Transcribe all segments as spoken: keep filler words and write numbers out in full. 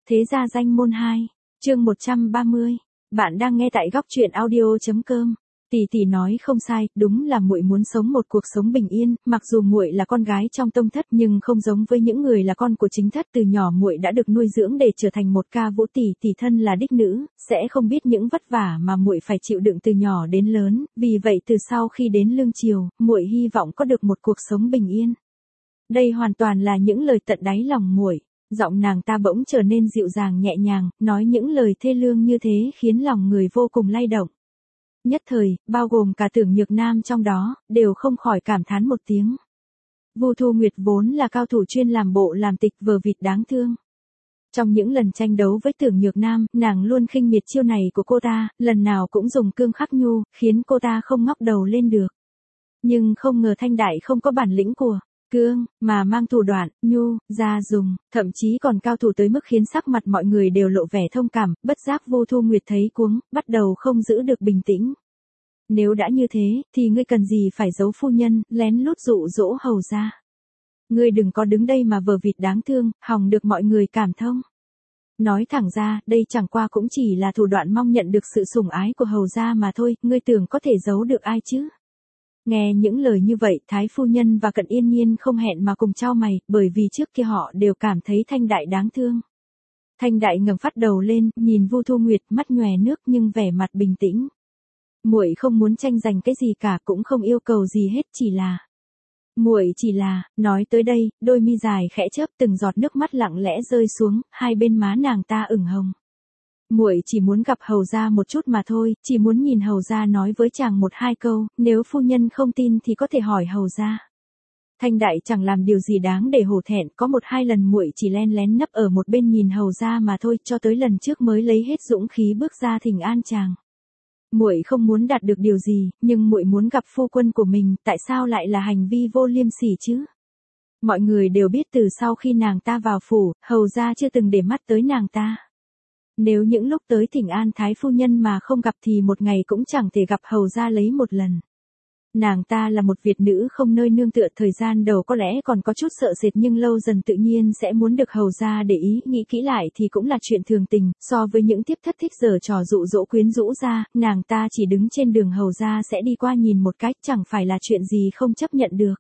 Thế gia danh môn hai, chương một trăm ba mươi. Bạn đang nghe tại góc truyện audio chấm com. Tỷ tỷ nói không sai, đúng là muội muốn sống một cuộc sống bình yên, mặc dù muội là con gái trong tông thất nhưng không giống với những người là con của chính thất, từ nhỏ muội đã được nuôi dưỡng để trở thành một ca vũ tỷ, tỷ thân là đích nữ, sẽ không biết những vất vả mà muội phải chịu đựng từ nhỏ đến lớn, vì vậy từ sau khi đến lương triều, muội hy vọng có được một cuộc sống bình yên. Đây hoàn toàn là những lời tận đáy lòng muội. Giọng nàng ta bỗng trở nên dịu dàng nhẹ nhàng, nói những lời thê lương như thế khiến lòng người vô cùng lay động. Nhất thời, bao gồm cả Tưởng Nhược Nam trong đó, đều không khỏi cảm thán một tiếng. Vu Thu Nguyệt vốn là cao thủ chuyên làm bộ làm tịch vờ vịt đáng thương. Trong những lần tranh đấu với Tưởng Nhược Nam, nàng luôn khinh miệt chiêu này của cô ta, lần nào cũng dùng cương khắc nhu, khiến cô ta không ngóc đầu lên được. Nhưng không ngờ Thanh Đại không có bản lĩnh của cương, mà mang thủ đoạn, nhu, ra dùng, thậm chí còn cao thủ tới mức khiến sắc mặt mọi người đều lộ vẻ thông cảm, bất giác Vu Thu Nguyệt thấy cuống, bắt đầu không giữ được bình tĩnh. Nếu đã như thế, thì ngươi cần gì phải giấu phu nhân, lén lút dụ dỗ hầu ra. Ngươi đừng có đứng đây mà vờ vịt đáng thương, hòng được mọi người cảm thông. Nói thẳng ra, đây chẳng qua cũng chỉ là thủ đoạn mong nhận được sự sủng ái của hầu gia mà thôi, ngươi tưởng có thể giấu được ai chứ? Nghe những lời như vậy, Thái phu nhân và Cận Yên Nhiên không hẹn mà cùng chau mày, bởi vì trước kia họ đều cảm thấy Thanh Đại đáng thương. Thanh Đại ngẩng phát đầu lên, nhìn Vu Thu Nguyệt, mắt nhòe nước nhưng vẻ mặt bình tĩnh. Muội không muốn tranh giành cái gì cả, cũng không yêu cầu gì hết, chỉ là muội chỉ là, nói tới đây, đôi mi dài khẽ chớp, từng giọt nước mắt lặng lẽ rơi xuống, hai bên má nàng ta ửng hồng. Muội chỉ muốn gặp hầu gia một chút mà thôi, chỉ muốn nhìn hầu gia nói với chàng một hai câu, nếu phu nhân không tin thì có thể hỏi hầu gia. Thanh Đại chẳng làm điều gì đáng để hổ thẹn, có một hai lần muội chỉ len lén nấp ở một bên nhìn hầu gia mà thôi, cho tới lần trước mới lấy hết dũng khí bước ra thỉnh an chàng. Muội không muốn đạt được điều gì, nhưng muội muốn gặp phu quân của mình, tại sao lại là hành vi vô liêm sỉ chứ? Mọi người đều biết từ sau khi nàng ta vào phủ, hầu gia chưa từng để mắt tới nàng ta. Nếu những lúc tới thỉnh an Thái phu nhân mà không gặp thì một ngày cũng chẳng thể gặp hầu gia lấy một lần. Nàng ta là một Việt nữ không nơi nương tựa, thời gian đầu có lẽ còn có chút sợ sệt nhưng lâu dần tự nhiên sẽ muốn được hầu gia để ý, nghĩ kỹ lại thì cũng là chuyện thường tình, so với những tiếp thất thích giở trò dụ dỗ quyến rũ ra, nàng ta chỉ đứng trên đường hầu gia sẽ đi qua nhìn một cách, chẳng phải là chuyện gì không chấp nhận được.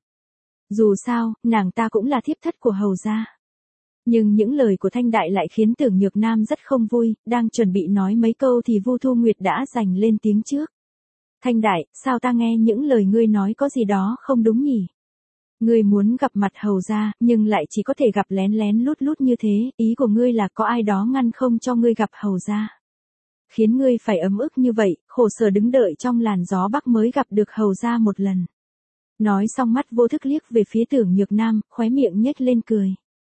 Dù sao, nàng ta cũng là thiếp thất của hầu gia. Nhưng những lời của Thanh Đại lại khiến Tưởng Nhược Nam rất không vui, đang chuẩn bị nói mấy câu thì Vu Thu Nguyệt đã giành lên tiếng trước. Thanh Đại, sao ta nghe những lời ngươi nói có gì đó không đúng nhỉ? Ngươi muốn gặp mặt hầu gia, nhưng lại chỉ có thể gặp lén lén lút lút như thế, ý của ngươi là có ai đó ngăn không cho ngươi gặp hầu gia. Khiến ngươi phải ấm ức như vậy, khổ sở đứng đợi trong làn gió bắc mới gặp được hầu gia một lần. Nói xong mắt vô thức liếc về phía Tưởng Nhược Nam, khóe miệng nhếch lên cười.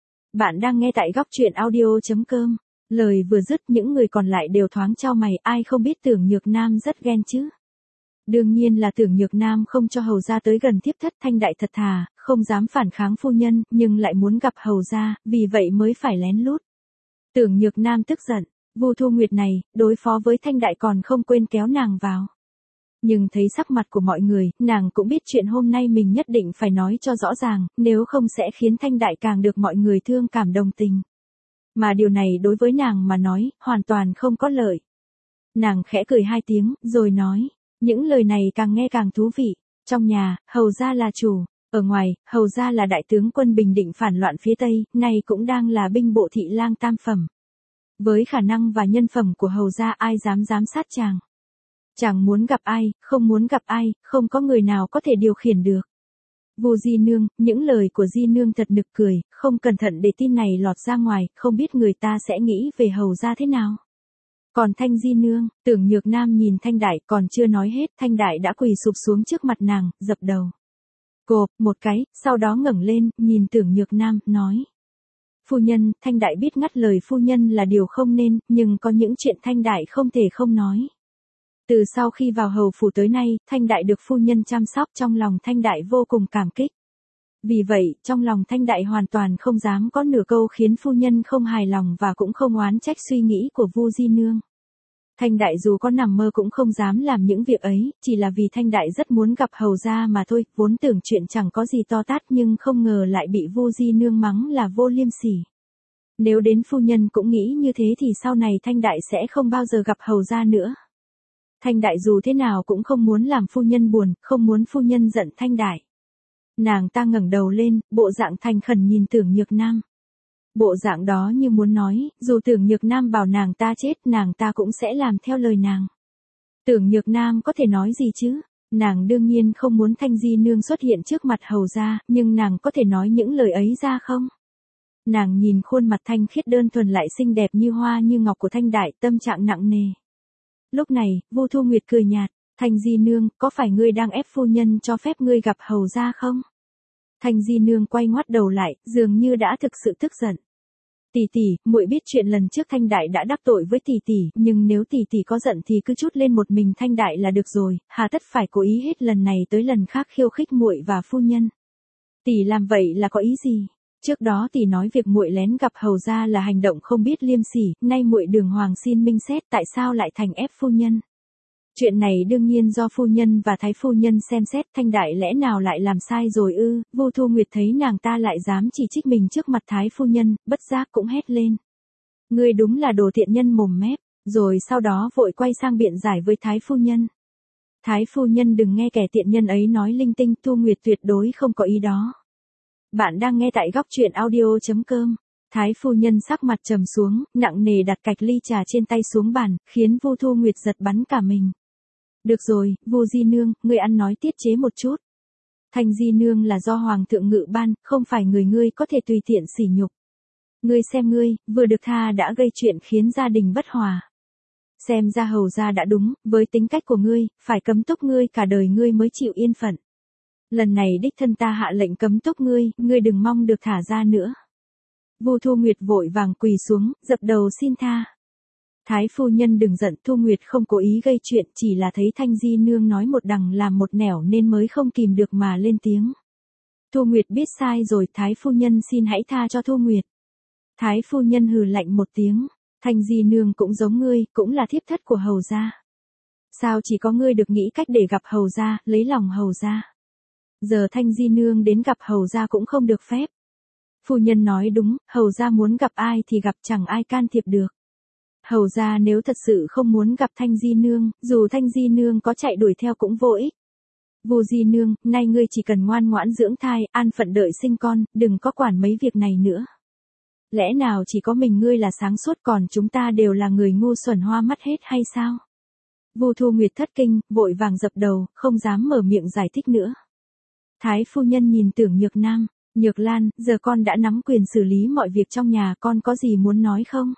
Bạn đang nghe tại góc truyện audio chấm com. Lời vừa dứt những người còn lại đều thoáng chau mày, ai không biết Tưởng Nhược Nam rất ghen chứ. Đương nhiên là Tưởng Nhược Nam không cho hầu gia tới gần thiếp thất. Thanh Đại thật thà, không dám phản kháng phu nhân, nhưng lại muốn gặp hầu gia, vì vậy mới phải lén lút. Tưởng Nhược Nam tức giận, Vu Thu Nguyệt này, đối phó với Thanh Đại còn không quên kéo nàng vào. Nhưng thấy sắc mặt của mọi người, nàng cũng biết chuyện hôm nay mình nhất định phải nói cho rõ ràng, nếu không sẽ khiến Thanh Đại càng được mọi người thương cảm đồng tình. Mà điều này đối với nàng mà nói, hoàn toàn không có lợi. Nàng khẽ cười hai tiếng, rồi nói, những lời này càng nghe càng thú vị. Trong nhà, hầu gia là chủ, ở ngoài, hầu gia là đại tướng quân bình định phản loạn phía Tây, nay cũng đang là binh bộ thị lang tam phẩm. Với khả năng và nhân phẩm của hầu gia ai dám giám sát chàng. Chàng muốn gặp ai, không muốn gặp ai, không có người nào có thể điều khiển được. Vu Di Nương, những lời của Di Nương thật nực cười, không cẩn thận để tin này lọt ra ngoài, không biết người ta sẽ nghĩ về hầu gia thế nào. Còn Thanh Di Nương, Tưởng Nhược Nam nhìn Thanh Đại còn chưa nói hết, Thanh Đại đã quỳ sụp xuống trước mặt nàng, dập đầu. Cộp, một cái, sau đó ngẩng lên, nhìn Tưởng Nhược Nam, nói. Phu nhân, Thanh Đại biết ngắt lời phu nhân là điều không nên, nhưng có những chuyện Thanh Đại không thể không nói. Từ sau khi vào hầu phủ tới nay, Thanh Đại được phu nhân chăm sóc, trong lòng Thanh Đại vô cùng cảm kích. Vì vậy, trong lòng Thanh Đại hoàn toàn không dám có nửa câu khiến phu nhân không hài lòng và cũng không oán trách suy nghĩ của Vu Di Nương. Thanh Đại dù có nằm mơ cũng không dám làm những việc ấy, chỉ là vì Thanh Đại rất muốn gặp hầu gia mà thôi, vốn tưởng chuyện chẳng có gì to tát nhưng không ngờ lại bị Vu Di Nương mắng là vô liêm sỉ. Nếu đến phu nhân cũng nghĩ như thế thì sau này Thanh Đại sẽ không bao giờ gặp hầu gia nữa. Thanh Đại dù thế nào cũng không muốn làm phu nhân buồn, không muốn phu nhân giận Thanh Đại. Nàng ta ngẩng đầu lên, bộ dạng thành khẩn nhìn Tưởng Nhược Nam. Bộ dạng đó như muốn nói, dù Tưởng Nhược Nam bảo nàng ta chết, nàng ta cũng sẽ làm theo lời nàng. Tưởng Nhược Nam có thể nói gì chứ? Nàng đương nhiên không muốn Thanh Di Nương xuất hiện trước mặt hầu gia, nhưng nàng có thể nói những lời ấy ra không? Nàng nhìn khuôn mặt thanh khiết đơn thuần lại xinh đẹp như hoa như ngọc của Thanh Đại, tâm trạng nặng nề. Lúc này, Vu Thu Nguyệt cười nhạt, Thanh Di Nương, có phải ngươi đang ép phu nhân cho phép ngươi gặp hầu gia không? Thanh Di Nương quay ngoắt đầu lại, dường như đã thực sự tức giận. Tỷ tỷ, muội biết chuyện lần trước Thanh Đại đã đắc tội với tỷ tỷ, nhưng nếu tỷ tỷ có giận thì cứ trút lên một mình Thanh Đại là được rồi, hà tất phải cố ý hết lần này tới lần khác khiêu khích muội và phu nhân. Tỷ làm vậy là có ý gì? Trước đó tỷ nói việc muội lén gặp hầu gia là hành động không biết liêm sỉ, nay muội đường hoàng xin minh xét, tại sao lại thành ép phu nhân? Chuyện này đương nhiên do phu nhân và thái phu nhân xem xét, Thanh Đại lẽ nào lại làm sai rồi ư? Vu Thu Nguyệt thấy nàng ta lại dám chỉ trích mình trước mặt thái phu nhân, bất giác cũng hét lên. Ngươi đúng là đồ tiện nhân mồm mép, rồi sau đó vội quay sang biện giải với thái phu nhân. Thái phu nhân đừng nghe kẻ tiện nhân ấy nói linh tinh, Thu Nguyệt tuyệt đối không có ý đó. Bạn đang nghe tại góc truyện audio chấm com. Thái phu nhân sắc mặt trầm xuống, nặng nề đặt cạch ly trà trên tay xuống bàn, khiến Vu Thu Nguyệt giật bắn cả mình. Được rồi, Vu Di Nương, ngươi ăn nói tiết chế một chút. Thanh Di Nương là do Hoàng thượng ngự ban, không phải người ngươi có thể tùy tiện sỉ nhục. Ngươi xem ngươi, vừa được tha đã gây chuyện khiến gia đình bất hòa. Xem ra hầu gia đã đúng, với tính cách của ngươi, phải cấm túc ngươi cả đời ngươi mới chịu yên phận. Lần này đích thân ta hạ lệnh cấm túc ngươi, ngươi đừng mong được thả ra nữa. Vu Thu Nguyệt vội vàng quỳ xuống, dập đầu xin tha. Thái phu nhân đừng giận, Thu Nguyệt không cố ý gây chuyện, chỉ là thấy Thanh Di Nương nói một đằng làm một nẻo nên mới không kìm được mà lên tiếng. Thu Nguyệt biết sai rồi, Thái phu nhân xin hãy tha cho Thu Nguyệt. Thái phu nhân hừ lạnh một tiếng, Thanh Di Nương cũng giống ngươi, cũng là thiếp thất của hầu gia. Sao chỉ có ngươi được nghĩ cách để gặp hầu gia, lấy lòng hầu gia? Giờ Thanh Di Nương đến gặp hầu gia cũng không được phép. Phu nhân nói đúng, hầu gia muốn gặp ai thì gặp, chẳng ai can thiệp được. Hầu gia nếu thật sự không muốn gặp Thanh Di Nương, dù Thanh Di Nương có chạy đuổi theo cũng vô ích. Vu Di Nương, nay ngươi chỉ cần ngoan ngoãn dưỡng thai, an phận đợi sinh con, đừng có quản mấy việc này nữa. Lẽ nào chỉ có mình ngươi là sáng suốt còn chúng ta đều là người ngu xuẩn hoa mắt hết hay sao? Vu Thu Nguyệt thất kinh, vội vàng dập đầu, không dám mở miệng giải thích nữa. Thái phu nhân nhìn Tưởng Nhược Nam, Nhược Lan, giờ con đã nắm quyền xử lý mọi việc trong nhà, con có gì muốn nói không?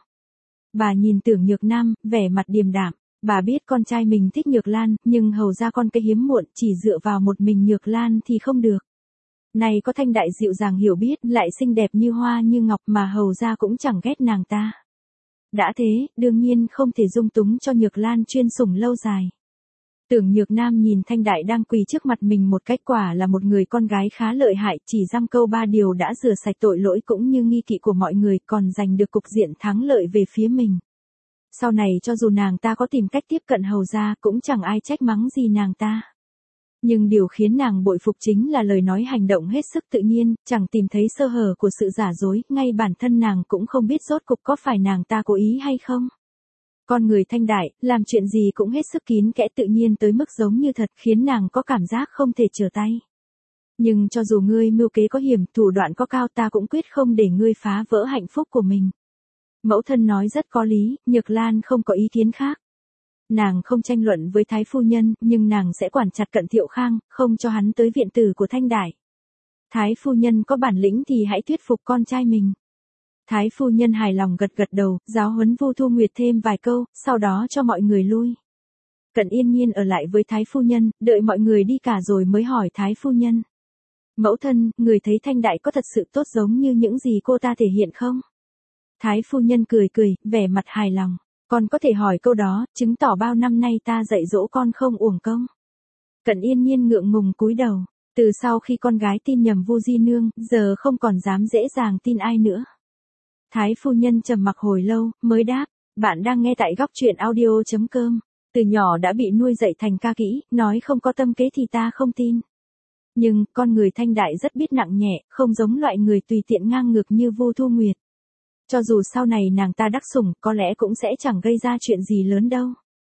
Bà nhìn Tưởng Nhược Nam, vẻ mặt điềm đạm, bà biết con trai mình thích Nhược Lan, nhưng hầu ra con cái hiếm muộn, chỉ dựa vào một mình Nhược Lan thì không được. Này có Thanh Đại dịu dàng hiểu biết, lại xinh đẹp như hoa như ngọc mà hầu ra cũng chẳng ghét nàng ta. Đã thế, đương nhiên không thể dung túng cho Nhược Lan chuyên sủng lâu dài. Tưởng Nhược Nam nhìn Thanh Đại đang quỳ trước mặt mình một cách quả là một người con gái khá lợi hại, chỉ dăm câu ba điều đã rửa sạch tội lỗi cũng như nghi kỵ của mọi người, còn giành được cục diện thắng lợi về phía mình. Sau này cho dù nàng ta có tìm cách tiếp cận hầu gia cũng chẳng ai trách mắng gì nàng ta. Nhưng điều khiến nàng bội phục chính là lời nói hành động hết sức tự nhiên, chẳng tìm thấy sơ hở của sự giả dối, ngay bản thân nàng cũng không biết rốt cục có phải nàng ta cố ý hay không. Con người Thanh Đại, làm chuyện gì cũng hết sức kín kẽ tự nhiên tới mức giống như thật, khiến nàng có cảm giác không thể trở tay. Nhưng cho dù ngươi mưu kế có hiểm, thủ đoạn có cao, ta cũng quyết không để ngươi phá vỡ hạnh phúc của mình. Mẫu thân nói rất có lý, Nhược Lan không có ý kiến khác. Nàng không tranh luận với Thái phu nhân, nhưng nàng sẽ quản chặt Cận Thiệu Khang, không cho hắn tới viện tử của Thanh Đại. Thái phu nhân có bản lĩnh thì hãy thuyết phục con trai mình. Thái phu nhân hài lòng gật gật đầu, giáo huấn Vu Thu Nguyệt thêm vài câu, sau đó cho mọi người lui. Cận Yên Nhiên ở lại với Thái phu nhân, đợi mọi người đi cả rồi mới hỏi Thái phu nhân. Mẫu thân, người thấy Thanh Đại có thật sự tốt giống như những gì cô ta thể hiện không? Thái phu nhân cười cười, vẻ mặt hài lòng. Con có thể hỏi câu đó, chứng tỏ bao năm nay ta dạy dỗ con không uổng công. Cận Yên Nhiên ngượng ngùng cúi đầu. Từ sau khi con gái tin nhầm Vu Di Nương, giờ không còn dám dễ dàng tin ai nữa. Thái phu nhân trầm mặc hồi lâu, mới đáp, bạn đang nghe tại góc truyện audio chấm com. Từ nhỏ đã bị nuôi dạy thành ca kỹ, nói không có tâm kế thì ta không tin. Nhưng, con người Thanh Đại rất biết nặng nhẹ, không giống loại người tùy tiện ngang ngược như Vu Thu Nguyệt. Cho dù sau này nàng ta đắc sủng, có lẽ cũng sẽ chẳng gây ra chuyện gì lớn đâu.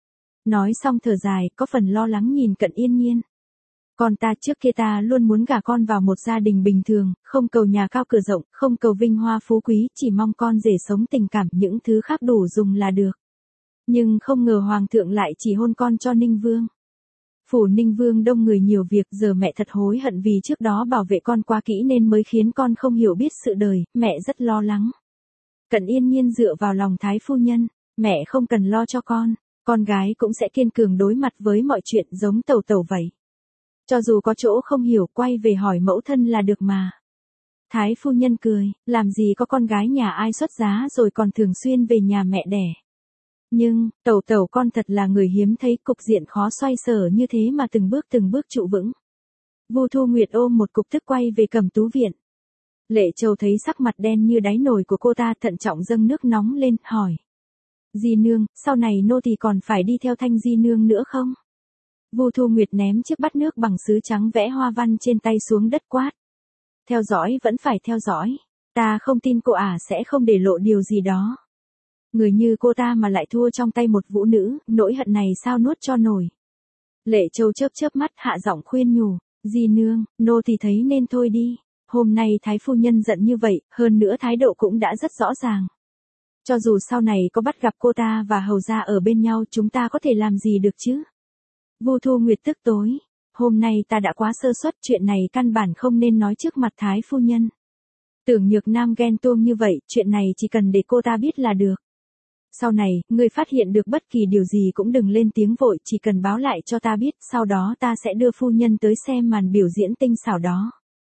Nói xong thở dài, có phần lo lắng nhìn Cận Yên Nhiên. Con ta trước kia ta luôn muốn gả con vào một gia đình bình thường, không cầu nhà cao cửa rộng, không cầu vinh hoa phú quý, chỉ mong con rể sống tình cảm, những thứ khác đủ dùng là được. Nhưng không ngờ Hoàng thượng lại chỉ hôn con cho Ninh Vương. Phủ Ninh Vương đông người nhiều việc, giờ mẹ thật hối hận vì trước đó bảo vệ con quá kỹ nên mới khiến con không hiểu biết sự đời, mẹ rất lo lắng. Cận Yên Nhiên dựa vào lòng Thái phu nhân, mẹ không cần lo cho con, con gái cũng sẽ kiên cường đối mặt với mọi chuyện giống Tẩu Tẩu vậy. Cho dù có chỗ không hiểu quay về hỏi mẫu thân là được mà. Thái phu nhân cười, làm gì có con gái nhà ai xuất giá rồi còn thường xuyên về nhà mẹ đẻ. Nhưng, Tẩu Tẩu con thật là người hiếm thấy, cục diện khó xoay sở như thế mà từng bước từng bước trụ vững. Vu Thu Nguyệt ôm một cục tức quay về Cẩm Tú viện. Lệ Châu thấy sắc mặt đen như đáy nồi của cô ta, thận trọng dâng nước nóng lên, hỏi. Di nương, sau này nô tỳ còn phải đi theo Thanh di nương nữa không? Vu Thu Nguyệt ném chiếc bát nước bằng sứ trắng vẽ hoa văn trên tay xuống đất quát. Theo dõi vẫn phải theo dõi. Ta không tin cô ả sẽ không để lộ điều gì đó. Người như cô ta mà lại thua trong tay một vũ nữ, nỗi hận này sao nuốt cho nổi. Lệ Châu chớp chớp mắt, hạ giọng khuyên nhủ. Di nương, nô tỳ thấy nên thôi đi. Hôm nay Thái phu nhân giận như vậy, hơn nữa thái độ cũng đã rất rõ ràng. Cho dù sau này có bắt gặp cô ta và hầu gia ở bên nhau, chúng ta có thể làm gì được chứ? Vu Thu Nguyệt tức tối. Hôm nay ta đã quá sơ suất, chuyện này căn bản không nên nói trước mặt Thái phu nhân. Tưởng Nhược Nam ghen tuông như vậy, chuyện này chỉ cần để cô ta biết là được. Sau này, người phát hiện được bất kỳ điều gì cũng đừng lên tiếng vội, chỉ cần báo lại cho ta biết, sau đó ta sẽ đưa phu nhân tới xem màn biểu diễn tinh xảo đó.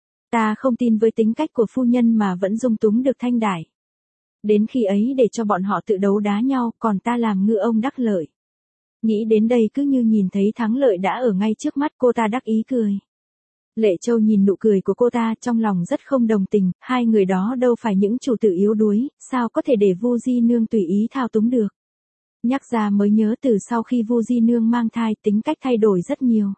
Ta không tin với tính cách của phu nhân mà vẫn dung túng được Thanh Đại. Đến khi ấy để cho bọn họ tự đấu đá nhau, còn ta làm ngư ông đắc lợi. Nghĩ đến đây cứ như nhìn thấy thắng lợi đã ở ngay trước mắt, cô ta đắc ý cười. Lệ Châu nhìn nụ cười của cô ta, trong lòng rất không đồng tình, hai người đó đâu phải những chủ tử yếu đuối, sao có thể để Vu Di Nương tùy ý thao túng được. Nhắc ra mới nhớ từ sau khi Vu Di Nương mang thai, tính cách thay đổi rất nhiều.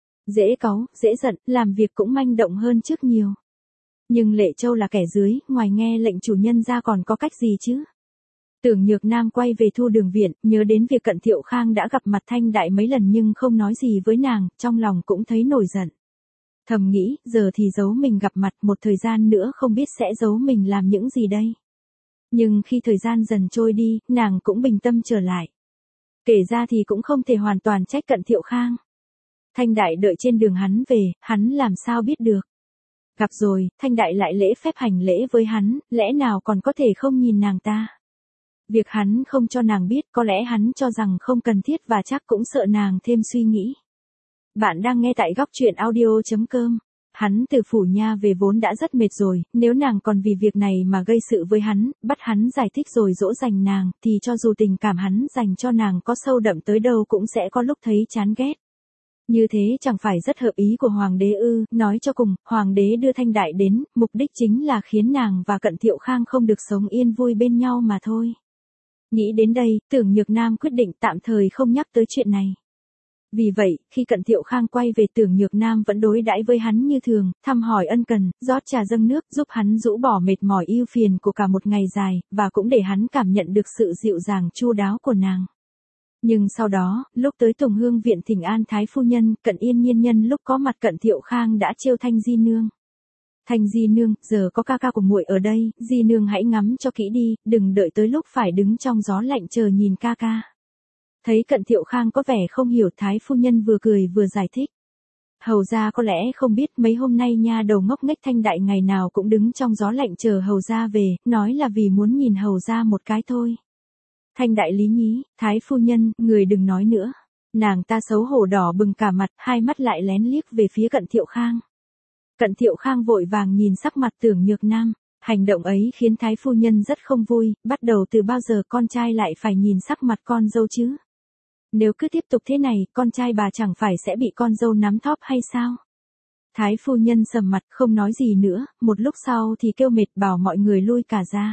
Dễ cáu, dễ giận, làm việc cũng manh động hơn trước nhiều. Nhưng Lệ Châu là kẻ dưới, ngoài nghe lệnh chủ nhân ra còn có cách gì chứ? Tưởng Nhược Nam quay về Thu Đường viện, nhớ đến việc Cận Thiệu Khang đã gặp mặt Thanh Đại mấy lần nhưng không nói gì với nàng, trong lòng cũng thấy nổi giận. Thầm nghĩ, giờ thì giấu mình gặp mặt, một thời gian nữa không biết sẽ giấu mình làm những gì đây. Nhưng khi thời gian dần trôi đi, nàng cũng bình tâm trở lại. Kể ra thì cũng không thể hoàn toàn trách Cận Thiệu Khang. Thanh Đại đợi trên đường hắn về, hắn làm sao biết được. Gặp rồi, Thanh Đại lại lễ phép hành lễ với hắn, lẽ nào còn có thể không nhìn nàng ta. Việc hắn không cho nàng biết, có lẽ hắn cho rằng không cần thiết và chắc cũng sợ nàng thêm suy nghĩ. Bạn đang nghe tại góc truyện audio chấm com. Hắn từ phủ nha về vốn đã rất mệt rồi, nếu nàng còn vì việc này mà gây sự với hắn, bắt hắn giải thích rồi dỗ dành nàng, thì cho dù tình cảm hắn dành cho nàng có sâu đậm tới đâu cũng sẽ có lúc thấy chán ghét. Như thế chẳng phải rất hợp ý của Hoàng đế ư? Nói cho cùng, Hoàng đế đưa Thanh Đại đến, mục đích chính là khiến nàng và Cận Thiệu Khang không được sống yên vui bên nhau mà thôi. Nghĩ đến đây, Tưởng Nhược Nam quyết định tạm thời không nhắc tới chuyện này. Vì vậy, khi Cận Thiệu Khang quay về, Tưởng Nhược Nam vẫn đối đãi với hắn như thường, thăm hỏi ân cần, rót trà dâng nước, giúp hắn rũ bỏ mệt mỏi ưu phiền của cả một ngày dài, và cũng để hắn cảm nhận được sự dịu dàng chu đáo của nàng. Nhưng sau đó, lúc tới Tùng Hương viện thỉnh an Thái phu nhân, Cận Yên Nhiên nhân lúc có mặt Cận Thiệu Khang đã trêu Thanh Di Nương. Thanh Di Nương, giờ có ca ca của muội ở đây, Di Nương hãy ngắm cho kỹ đi, đừng đợi tới lúc phải đứng trong gió lạnh chờ nhìn ca ca. Thấy Cận Thiệu Khang có vẻ không hiểu, Thái phu nhân vừa cười vừa giải thích. Hầu gia có lẽ không biết mấy hôm nay nha đầu ngốc nghếch Thanh Đại ngày nào cũng đứng trong gió lạnh chờ hầu gia về, nói là vì muốn nhìn hầu gia một cái thôi. Thanh Đại lý nhí, Thái phu nhân, người đừng nói nữa. Nàng ta xấu hổ đỏ bừng cả mặt, hai mắt lại lén liếc về phía Cận Thiệu Khang. Cận Thiệu Khang vội vàng nhìn sắc mặt Tưởng Nhược Nam, hành động ấy khiến Thái phu nhân rất không vui, bắt đầu từ bao giờ con trai lại phải nhìn sắc mặt con dâu chứ? Nếu cứ tiếp tục thế này, con trai bà chẳng phải sẽ bị con dâu nắm thóp hay sao? Thái phu nhân sầm mặt không nói gì nữa, một lúc sau thì kêu mệt bảo mọi người lui cả ra.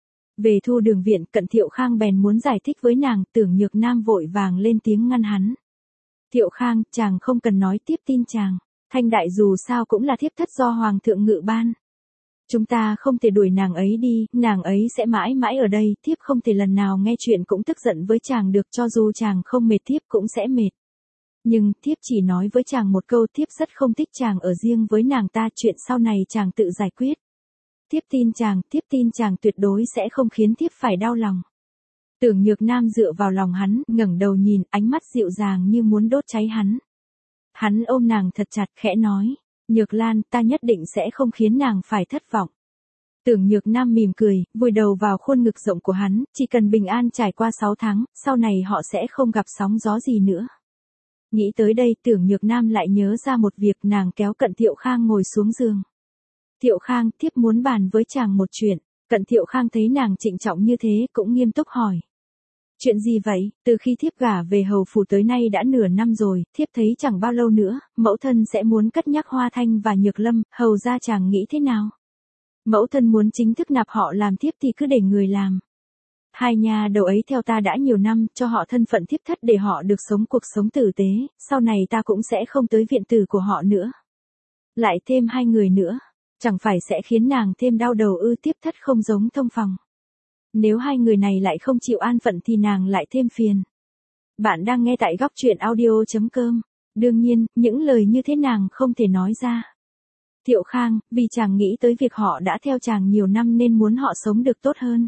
Về Thu Đường viện, Cận Thiệu Khang bèn muốn giải thích với nàng, Tưởng Nhược Nam vội vàng lên tiếng ngăn hắn. Thiệu Khang, chàng không cần nói tiếp tin chàng. Thanh Đại dù sao cũng là thiếp thất do Hoàng thượng ngự ban. Chúng ta không thể đuổi nàng ấy đi, nàng ấy sẽ mãi mãi ở đây, thiếp không thể lần nào nghe chuyện cũng tức giận với chàng được, cho dù chàng không mệt thiếp cũng sẽ mệt. Nhưng, thiếp chỉ nói với chàng một câu, thiếp rất không thích chàng ở riêng với nàng ta, chuyện sau này chàng tự giải quyết. Thiếp tin chàng, thiếp tin chàng tuyệt đối sẽ không khiến thiếp phải đau lòng. Tưởng Nhược Nam dựa vào lòng hắn, ngẩng đầu nhìn, ánh mắt dịu dàng như muốn đốt cháy hắn. Hắn ôm nàng thật chặt, khẽ nói, Nhược Lan, ta nhất định sẽ không khiến nàng phải thất vọng. Tưởng Nhược Nam mỉm cười, vùi đầu vào khuôn ngực rộng của hắn, chỉ cần bình an trải qua sáu tháng, sau này họ sẽ không gặp sóng gió gì nữa. Nghĩ tới đây, Tưởng Nhược Nam lại nhớ ra một việc, nàng kéo Cận Thiệu Khang ngồi xuống giường. Thiệu Khang, thiếp muốn bàn với chàng một chuyện. Cận Thiệu Khang thấy nàng trịnh trọng như thế, cũng nghiêm túc hỏi. Chuyện gì vậy? Từ khi thiếp gả về hầu phủ tới nay đã nửa năm rồi, thiếp thấy chẳng bao lâu nữa, mẫu thân sẽ muốn cất nhắc Hoa Thanh và Nhược Lâm, hầu ra chàng nghĩ thế nào? Mẫu thân muốn chính thức nạp họ làm thiếp thì cứ để người làm. Hai nhà đầu ấy theo ta đã nhiều năm, cho họ thân phận thiếp thất để họ được sống cuộc sống tử tế, sau này ta cũng sẽ không tới viện tử của họ nữa. Lại thêm hai người nữa, chẳng phải sẽ khiến nàng thêm đau đầu ư? Thiếp thất không giống Thông Phòng. Nếu hai người này lại không chịu an phận thì nàng lại thêm phiền. Bạn đang nghe tại góc truyện audio chấm com. Đương nhiên, những lời như thế nàng không thể nói ra. Thiệu Khang, vì chàng nghĩ tới việc họ đã theo chàng nhiều năm nên muốn họ sống được tốt hơn.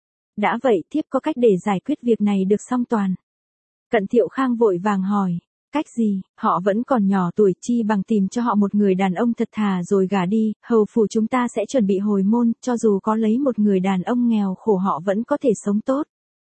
Đã vậy, thiếp có cách để giải quyết việc này được song toàn. Cận Thiệu Khang vội vàng hỏi, cách gì? Họ vẫn còn nhỏ tuổi, chi bằng tìm cho họ một người đàn ông thật thà rồi gả đi, hầu phủ chúng ta sẽ chuẩn bị hồi môn, cho dù có lấy một người đàn ông nghèo khổ họ vẫn có thể sống tốt.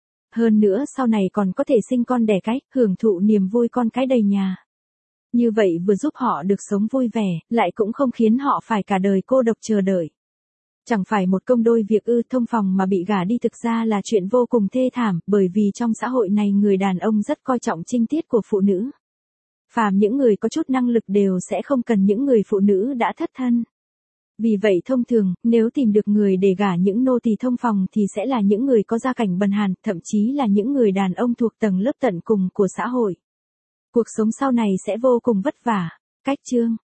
Hơn nữa sau này còn có thể sinh con đẻ cái, hưởng thụ niềm vui con cái đầy nhà. Như vậy vừa giúp họ được sống vui vẻ, lại cũng không khiến họ phải cả đời cô độc chờ đợi. Chẳng phải một công đôi việc ư? Thông Phòng mà bị gả đi thực ra là chuyện vô cùng thê thảm, bởi vì trong xã hội này người đàn ông rất coi trọng trinh tiết của phụ nữ. Phàm những người có chút năng lực đều sẽ không cần những người phụ nữ đã thất thân. Vì vậy thông thường, nếu tìm được người để gả những nô tỳ Thông Phòng thì sẽ là những người có gia cảnh bần hàn, thậm chí là những người đàn ông thuộc tầng lớp tận cùng của xã hội. Cuộc sống sau này sẽ vô cùng vất vả. Cách chương